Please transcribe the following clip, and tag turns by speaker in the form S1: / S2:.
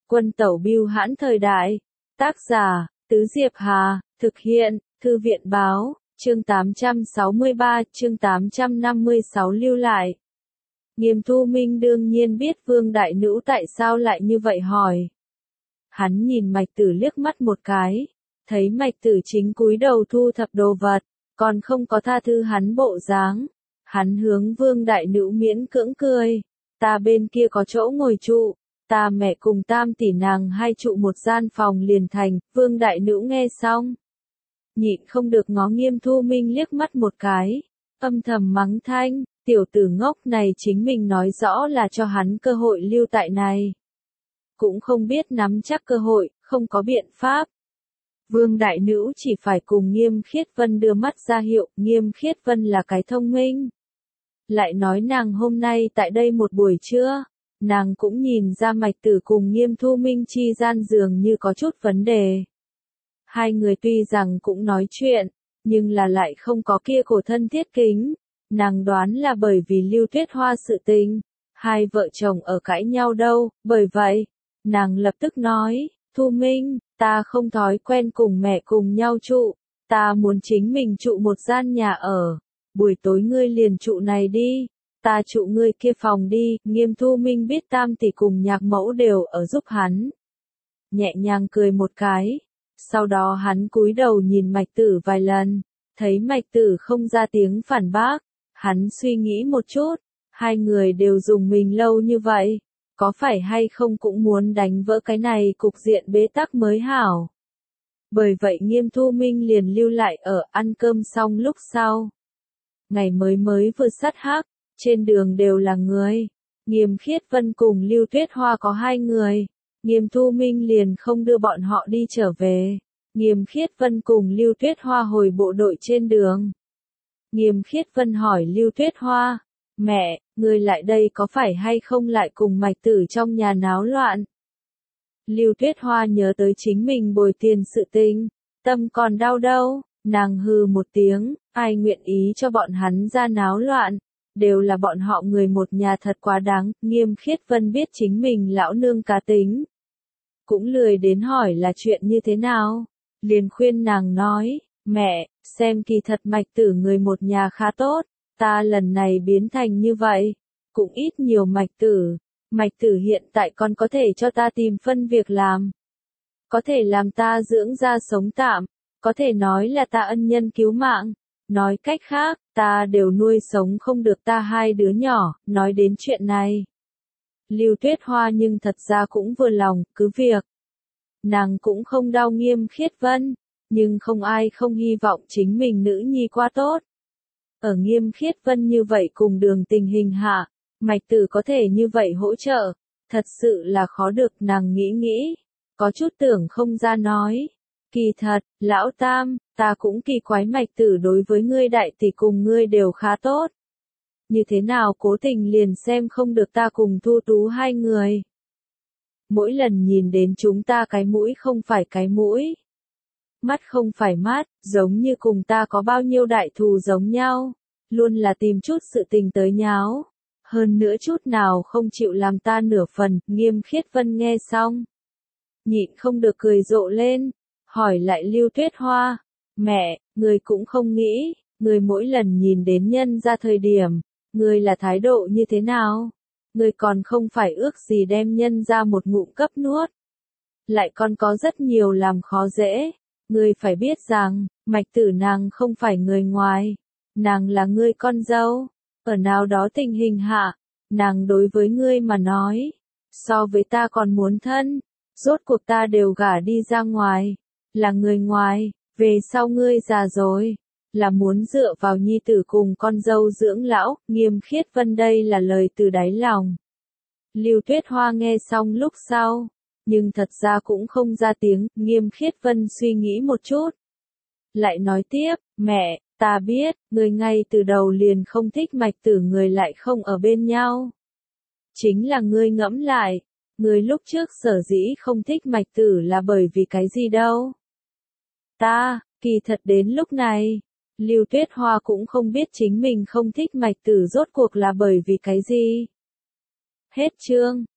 S1: Quân tẩu bưu hãn thời đại. Tác giả, Tứ Diệp Hà, thực hiện, Thư viện báo, chương 863, chương 856 lưu lại. Nghiêm Thu Minh đương nhiên biết Vương Đại Nữ tại sao lại như vậy hỏi. Hắn nhìn Mạch Tử liếc mắt một cái, thấy Mạch Tử chính cúi đầu thu thập đồ vật, còn không có tha thứ hắn bộ dáng. Hắn hướng Vương Đại Nữ miễn cưỡng cười, ta bên kia có chỗ ngồi trụ, ta mẹ cùng tam tỷ nàng hai trụ một gian phòng liền thành. Vương Đại Nữ nghe xong, nhịn không được ngó Nghiêm Thu Minh liếc mắt một cái, âm thầm mắng thanh, tiểu tử ngốc này chính mình nói rõ là cho hắn cơ hội lưu tại này. Cũng không biết nắm chắc cơ hội, không có biện pháp. Vương Đại Nữ chỉ phải cùng Nghiêm Khiết Vân đưa mắt ra hiệu, Nghiêm Khiết Vân là cái thông minh. Lại nói nàng hôm nay tại đây một buổi trưa, nàng cũng nhìn ra Mạch Tử cùng Nghiêm Thu Minh chi gian dường như có chút vấn đề. Hai người tuy rằng cũng nói chuyện, nhưng là lại không có kia cổ thân thiết kính. Nàng đoán là bởi vì Lưu Tuyết Hoa sự tình, hai vợ chồng ở cãi nhau đâu, bởi vậy, nàng lập tức nói, Thu Minh, ta không thói quen cùng mẹ cùng nhau trụ, ta muốn chính mình trụ một gian nhà ở, buổi tối ngươi liền trụ này đi, ta trụ ngươi kia phòng đi. Nghiêm Thu Minh biết tam tỷ cùng nhạc mẫu đều ở giúp hắn. Nhẹ nhàng cười một cái, sau đó hắn cúi đầu nhìn Mạch Tử vài lần, thấy Mạch Tử không ra tiếng phản bác, hắn suy nghĩ một chút, hai người đều dùng mình lâu như vậy, có phải hay không cũng muốn đánh vỡ cái này cục diện bế tắc mới hảo. Bởi vậy Nghiêm Thu Minh liền lưu lại ở ăn cơm xong lúc sau. Ngày mới vừa sắt hắc, trên đường đều là người. Nghiêm Khiết Vân cùng Lưu Tuyết Hoa có hai người. Nghiêm Thu Minh liền không đưa bọn họ đi trở về. Nghiêm Khiết Vân cùng Lưu Tuyết Hoa hồi bộ đội trên đường. Nghiêm Khiết Vân hỏi Lưu Tuyết Hoa, mẹ, người lại đây có phải hay không lại cùng Mạch Tử trong nhà náo loạn? Lưu Tuyết Hoa nhớ tới chính mình bồi tiền sự tình, tâm còn đau đâu, nàng hừ một tiếng, ai nguyện ý cho bọn hắn ra náo loạn, đều là bọn họ người một nhà thật quá đáng. Nghiêm Khiết Vân biết chính mình lão nương cá tính, cũng lười đến hỏi là chuyện như thế nào, liền khuyên nàng nói, mẹ, xem kỳ thật Mạch Tử người một nhà khá tốt, ta lần này biến thành như vậy, cũng ít nhiều Mạch Tử hiện tại còn có thể cho ta tìm phân việc làm, có thể làm ta dưỡng ra sống tạm, có thể nói là ta ân nhân cứu mạng, nói cách khác, ta đều nuôi sống không được ta hai đứa nhỏ. Nói đến chuyện này, Lưu Tuyết Hoa nhưng thật ra cũng vừa lòng, cứ việc nàng cũng không đau Nghiêm Khiết Vân, nhưng không ai không hy vọng chính mình nữ nhi quá tốt. Ở Nghiêm Khiết Vân như vậy cùng đường tình hình hạ, Mạch Tử có thể như vậy hỗ trợ, thật sự là khó được. Nàng nghĩ, có chút tưởng không ra nói. Kỳ thật, lão tam, ta cũng kỳ quái Mạch Tử đối với ngươi đại tỷ cùng ngươi đều khá tốt. Như thế nào cố tình liền xem không được ta cùng Thu Tú hai người. Mỗi lần nhìn đến chúng ta cái mũi không phải cái mũi, mắt không phải mắt, giống như cùng ta có bao nhiêu đại thù giống nhau, luôn là tìm chút sự tình tới nháo, hơn nữa chút nào không chịu làm ta nửa phần. Nghiêm Khiết Vân nghe xong, nhịn không được cười rộ lên, hỏi lại Lưu Tuyết Hoa, mẹ, người cũng không nghĩ, người mỗi lần nhìn đến nhân ra thời điểm, người là thái độ như thế nào? Người còn không phải ước gì đem nhân ra một ngụm cấp nuốt, lại còn có rất nhiều làm khó dễ. Ngươi phải biết rằng, Mạch Tử nàng không phải người ngoài, nàng là ngươi con dâu, ở nào đó tình hình hạ, nàng đối với ngươi mà nói, so với ta còn muốn thân, rốt cuộc ta đều gả đi ra ngoài, là người ngoài, về sau ngươi già rồi, là muốn dựa vào nhi tử cùng con dâu dưỡng lão. Nghiêm Khiết Vân đây là lời từ đáy lòng. Lưu Tuyết Hoa nghe xong lúc sau, nhưng thật ra cũng không ra tiếng. Nghiêm Khiết Vân suy nghĩ một chút, lại nói tiếp, mẹ, ta biết, người ngay từ đầu liền không thích Mạch Tử, người lại không ở bên nhau. Chính là ngươi ngẫm lại, người lúc trước sở dĩ không thích Mạch Tử là bởi vì cái gì đâu. Kỳ thật đến lúc này, Lưu Tuyết Hoa cũng không biết chính mình không thích Mạch Tử rốt cuộc là bởi vì cái gì. Hết chương.